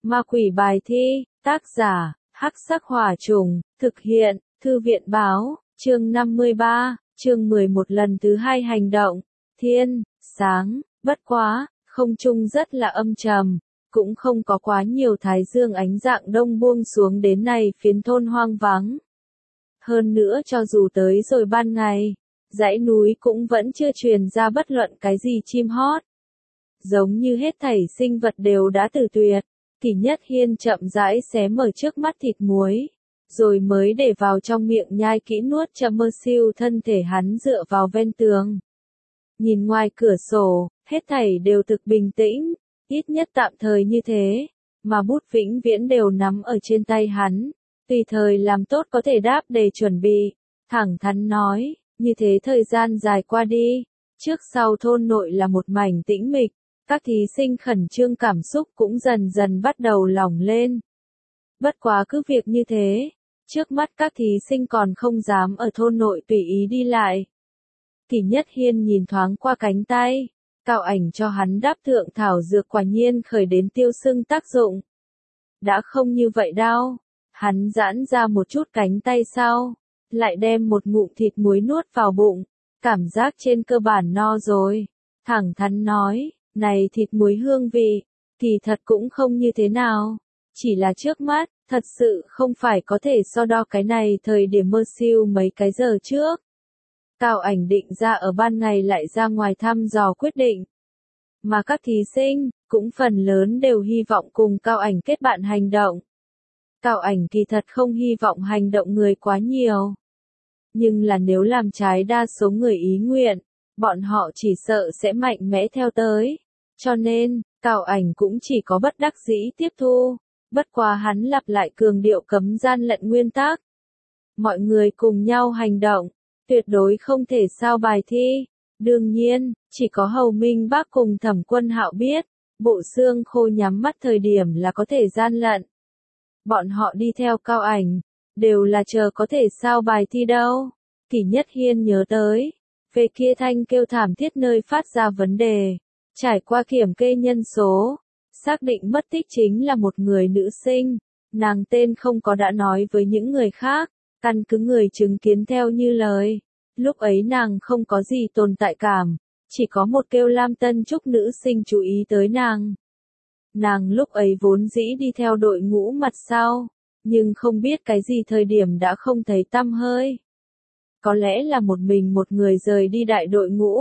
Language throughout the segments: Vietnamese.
Ma quỷ bài thi, tác giả, Hắc Sắc Hỏa Trùng, thực hiện, Thư viện báo, chương 53, chương 11 lần thứ 2 hành động, thiên, sáng, bất quá, không trung rất là âm trầm, cũng không có quá nhiều thái dương ánh dạng đông buông xuống đến này phiến thôn hoang vắng. Hơn nữa cho dù tới rồi ban ngày, dãy núi cũng vẫn chưa truyền ra bất luận cái gì chim hót. Giống như hết thảy sinh vật đều đã tử tuyệt, Kỷ Nhất Hiên chậm rãi xé mở trước mắt thịt muối, rồi mới để vào trong miệng nhai kỹ nuốt chậm mơ siêu thân thể hắn dựa vào ven tường. Nhìn ngoài cửa sổ, hết thảy đều thực bình tĩnh, ít nhất tạm thời như thế, mà bút vĩnh viễn đều nắm ở trên tay hắn, tùy thời làm tốt có thể đáp để chuẩn bị, thẳng thắn nói, như thế thời gian dài qua đi, trước sau thôn nội là một mảnh tĩnh mịch, các thí sinh khẩn trương cảm xúc cũng dần dần bắt đầu lỏng lên. Bất quá cứ việc như thế, trước mắt các thí sinh còn không dám ở thôn nội tùy ý đi lại. Kỷ Nhất Hiên nhìn thoáng qua cánh tay, Cao Ảnh cho hắn đáp thượng thảo dược quả nhiên khởi đến tiêu sưng tác dụng. Đã không như vậy đâu, hắn giãn ra một chút cánh tay sau, lại đem một ngụm thịt muối nuốt vào bụng, cảm giác trên cơ bản no rồi, thẳng thắn nói, này thịt muối hương vị, kỳ thật cũng không như thế nào, chỉ là trước mắt, thật sự không phải có thể so đo cái này thời điểm mơ siêu mấy cái giờ trước. Cao Ảnh định ra ở ban ngày lại ra ngoài thăm dò quyết định. Mà các thí sinh, cũng phần lớn đều hy vọng cùng Cao Ảnh kết bạn hành động. Cao Ảnh kỳ thật không hy vọng hành động người quá nhiều. Nhưng là nếu làm trái đa số người ý nguyện, bọn họ chỉ sợ sẽ mạnh mẽ theo tới. Cho nên, Cao Ảnh cũng chỉ có bất đắc dĩ tiếp thu. Bất quá hắn lặp lại cường điệu cấm gian lận nguyên tắc. Mọi người cùng nhau hành động, tuyệt đối không thể sao bài thi. Đương nhiên, chỉ có Hầu Minh Bác cùng Thẩm Quân Hạo biết, bộ xương khô nhắm mắt thời điểm là có thể gian lận. Bọn họ đi theo Cao Ảnh, đều là chờ có thể sao bài thi đâu. Kỷ Nhất Hiên nhớ tới, về kia thanh kêu thảm thiết nơi phát ra vấn đề, trải qua kiểm kê nhân số, xác định mất tích chính là một người nữ sinh, nàng tên không có đã nói với những người khác, căn cứ người chứng kiến theo như lời. Lúc ấy nàng không có gì tồn tại cảm, chỉ có một kêu Lam Tân Trúc nữ sinh chú ý tới nàng. Nàng lúc ấy vốn dĩ đi theo đội ngũ mặt sau, nhưng không biết cái gì thời điểm đã không thấy tăm hơi. Có lẽ là một mình một người rời đi đại đội ngũ.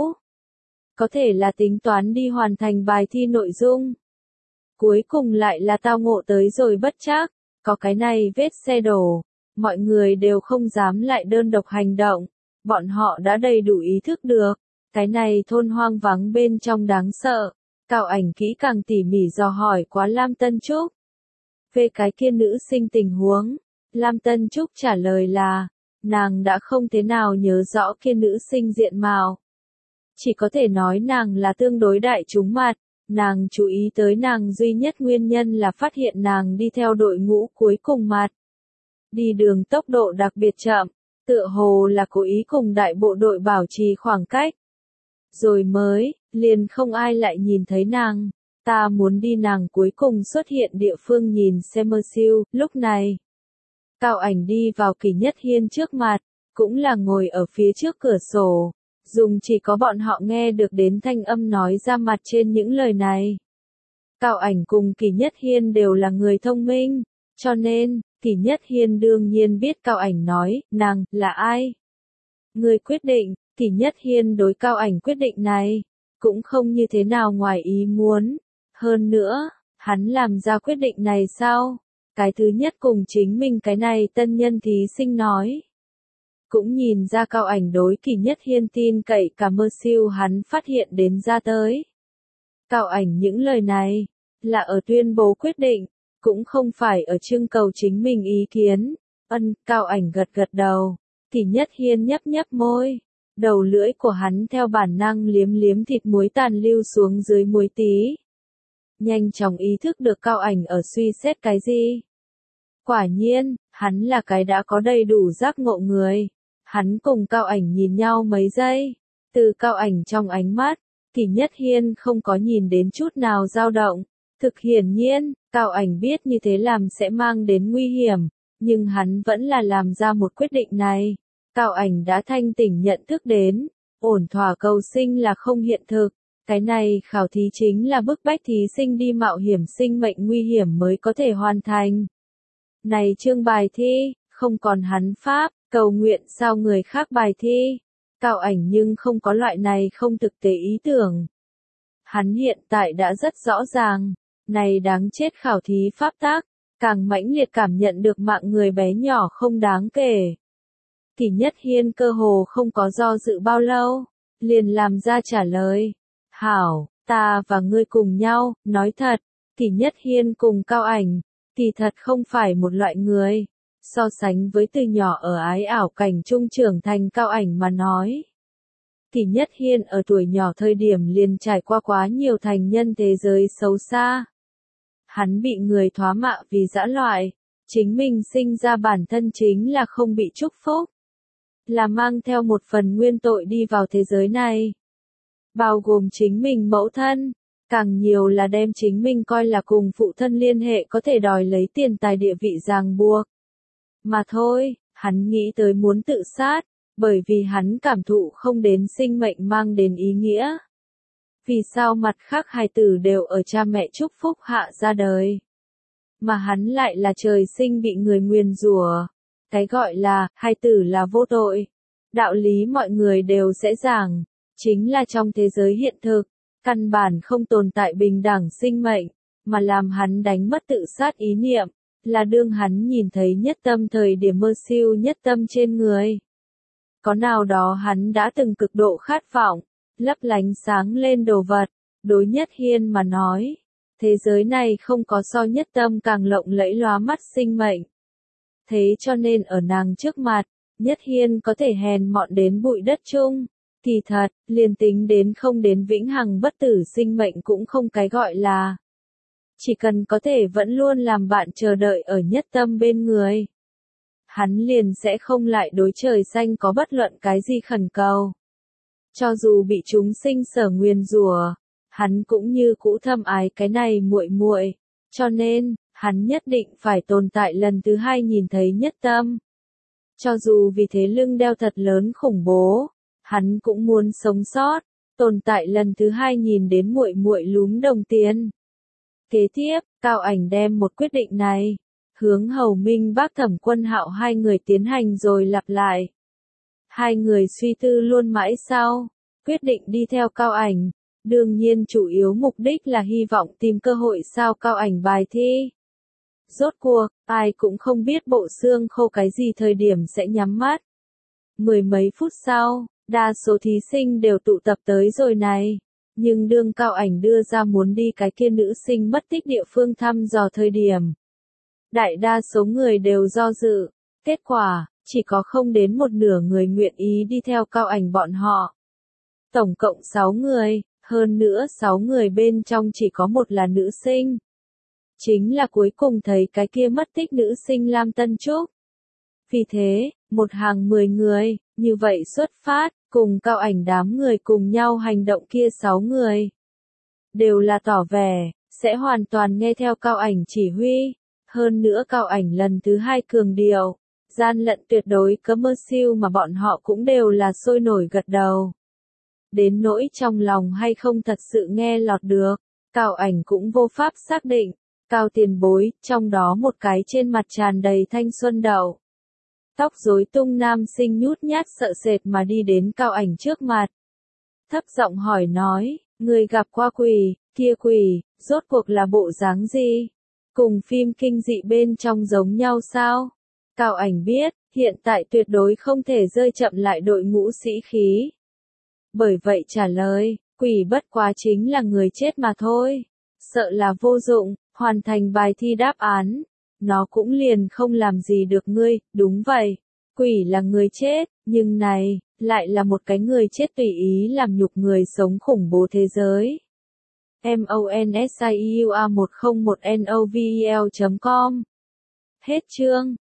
Có thể là tính toán đi hoàn thành bài thi nội dung. Cuối cùng lại là tao ngộ tới rồi bất trắc, có cái này vết xe đổ, mọi người đều không dám lại đơn độc hành động. Bọn họ đã đầy đủ ý thức được, cái này thôn hoang vắng bên trong đáng sợ. Cao Ảnh kỹ càng tỉ mỉ dò hỏi quá Lam Tân Trúc. Về cái kia nữ sinh tình huống, Lam Tân Trúc trả lời là, nàng đã không thế nào nhớ rõ kia nữ sinh diện mạo. Chỉ có thể nói nàng là tương đối đại chúng mặt, nàng chú ý tới nàng duy nhất nguyên nhân là phát hiện nàng đi theo đội ngũ cuối cùng mặt. Đi đường tốc độ đặc biệt chậm. Tựa hồ là cố ý cùng đại bộ đội bảo trì khoảng cách. Rồi mới, liền không ai lại nhìn thấy nàng. Ta muốn đi nàng cuối cùng xuất hiện địa phương nhìn xem mơ siêu, lúc này. Cao Ảnh đi vào Kỷ Nhất Hiên trước mặt, cũng là ngồi ở phía trước cửa sổ. Dùng chỉ có bọn họ nghe được đến thanh âm nói ra mặt trên những lời này. Cao Ảnh cùng Kỷ Nhất Hiên đều là người thông minh, cho nên, Kỷ Nhất Hiên đương nhiên biết Cao Ảnh nói, nàng, là ai? Người quyết định, Kỷ Nhất Hiên đối Cao Ảnh quyết định này, cũng không như thế nào ngoài ý muốn. Hơn nữa, hắn làm ra quyết định này sao? Cái thứ nhất cùng chính mình cái này tân nhân thí sinh nói. Cũng nhìn ra Cao Ảnh đối Kỷ Nhất Hiên tin cậy cả mơ siêu hắn phát hiện đến ra tới. Cao Ảnh những lời này, là ở tuyên bố quyết định. Cũng không phải ở trưng cầu chính mình ý kiến. Cao Ảnh gật gật đầu. Kỷ Nhất Hiên nhấp nhấp môi. Đầu lưỡi của hắn theo bản năng liếm liếm thịt muối tàn lưu xuống dưới muối tí. Nhanh chóng ý thức được Cao Ảnh ở suy xét cái gì. Quả nhiên, hắn là cái đã có đầy đủ giác ngộ người. Hắn cùng Cao Ảnh nhìn nhau mấy giây. Từ Cao Ảnh trong ánh mắt, Kỷ Nhất Hiên không có nhìn đến chút nào dao động. Thực hiển nhiên, Cao Ảnh biết như thế làm sẽ mang đến nguy hiểm, nhưng hắn vẫn là làm ra một quyết định này. Cao Ảnh đã thanh tỉnh nhận thức đến, ổn thỏa cầu sinh là không hiện thực. Cái này khảo thí chính là bức bách thí sinh đi mạo hiểm sinh mệnh nguy hiểm mới có thể hoàn thành. Này chương bài thi, không còn hắn pháp, cầu nguyện sao người khác bài thi. Cao Ảnh nhưng không có loại này không thực tế ý tưởng. Hắn hiện tại đã rất rõ ràng, này đáng chết khảo thí pháp tác, càng mãnh liệt cảm nhận được mạng người bé nhỏ không đáng kể. Kỷ Nhất Hiên cơ hồ không có do dự bao lâu, liền làm ra trả lời. Hảo, ta và ngươi cùng nhau, nói thật, Kỷ Nhất Hiên cùng Cao Ảnh, kỳ thật không phải một loại người. So sánh với từ nhỏ ở ái ảo cảnh trung trưởng thành Cao Ảnh mà nói. Kỷ Nhất Hiên ở tuổi nhỏ thời điểm liền trải qua quá nhiều thành nhân thế giới xấu xa. Hắn bị người thoá mạ vì dã loại, chính mình sinh ra bản thân chính là không bị chúc phúc. Là mang theo một phần nguyên tội đi vào thế giới này. Bao gồm chính mình mẫu thân, càng nhiều là đem chính mình coi là cùng phụ thân liên hệ có thể đòi lấy tiền tài địa vị ràng buộc. Mà thôi, hắn nghĩ tới muốn tự sát, bởi vì hắn cảm thụ không đến sinh mệnh mang đến ý nghĩa. Vì sao mặt khác hài tử đều ở cha mẹ chúc phúc hạ ra đời, mà hắn lại là trời sinh bị người nguyền rủa. Cái gọi là, hài tử là vô tội. Đạo lý mọi người đều sẽ giảng, chính là trong thế giới hiện thực, căn bản không tồn tại bình đẳng sinh mệnh, mà làm hắn đánh mất tự sát ý niệm, là đương hắn nhìn thấy nhất tâm thời điểm mơ siêu nhất tâm trên người. Có nào đó hắn đã từng cực độ khát vọng, lấp lánh sáng lên đồ vật, đối Nhất Hiên mà nói, thế giới này không có so nhất tâm càng lộng lẫy lóa mắt sinh mệnh. Thế cho nên ở nàng trước mặt, Nhất Hiên có thể hèn mọn đến bụi đất chung. Kỳ thật, liền tính đến không đến vĩnh hằng bất tử sinh mệnh cũng không cái gọi là. Chỉ cần có thể vẫn luôn làm bạn chờ đợi ở nhất tâm bên người. Hắn liền sẽ không lại đối trời xanh có bất luận cái gì khẩn cầu. Cho dù bị chúng sinh sở nguyền rủa, hắn cũng như cũ thâm ái cái này muội muội, cho nên, hắn nhất định phải tồn tại lần thứ hai nhìn thấy nhất tâm. Cho dù vì thế lưng đeo thật lớn khủng bố, hắn cũng muốn sống sót, tồn tại lần thứ hai nhìn đến muội muội lúm đồng tiền. Kế tiếp, Cao Ảnh đem một quyết định này, hướng Hầu Minh Bác Thẩm Quân Hạo hai người tiến hành rồi lặp lại. Hai người suy tư luôn mãi sau, quyết định đi theo Cao Ảnh, đương nhiên chủ yếu mục đích là hy vọng tìm cơ hội sao Cao Ảnh bài thi. Rốt cuộc, ai cũng không biết bộ xương khô cái gì thời điểm sẽ nhắm mắt. Mười mấy phút sau, đa số thí sinh đều tụ tập tới rồi này. Nhưng đương Cao Ảnh đưa ra muốn đi cái kia nữ sinh mất tích địa phương thăm dò thời điểm. Đại đa số người đều do dự. Kết quả, chỉ có không đến một nửa người nguyện ý đi theo Cao Ảnh bọn họ. Tổng cộng 6 người, hơn nữa 6 người bên trong chỉ có một là nữ sinh. Chính là cuối cùng thấy cái kia mất tích nữ sinh Lam Tân Trúc. Vì thế, một hàng 10 người, như vậy xuất phát, cùng Cao Ảnh đám người cùng nhau hành động kia 6 người. Đều là tỏ vẻ, sẽ hoàn toàn nghe theo Cao Ảnh chỉ huy. Hơn nữa Cao Ảnh lần thứ hai cường điệu, gian lận tuyệt đối commercial mà bọn họ cũng đều là sôi nổi gật đầu. Đến nỗi trong lòng hay không thật sự nghe lọt được, Cao Ảnh cũng vô pháp xác định. Cao tiền bối, trong đó một cái trên mặt tràn đầy thanh xuân đậu. Tóc rối tung nam sinh nhút nhát sợ sệt mà đi đến Cao Ảnh trước mặt. Thấp giọng hỏi nói, người gặp qua quỷ, kia quỷ, rốt cuộc là bộ dáng gì? Cùng phim kinh dị bên trong giống nhau sao? Cao Ảnh biết, hiện tại tuyệt đối không thể rơi chậm lại đội ngũ sĩ khí. Bởi vậy trả lời, quỷ bất quá chính là người chết mà thôi. Sợ là vô dụng, hoàn thành bài thi đáp án. Nó cũng liền không làm gì được ngươi, đúng vậy. Quỷ là người chết, nhưng này, lại là một cái người chết tùy ý làm nhục người sống khủng bố thế giới. MONSIEUA1001NOVEL.com Hết chương.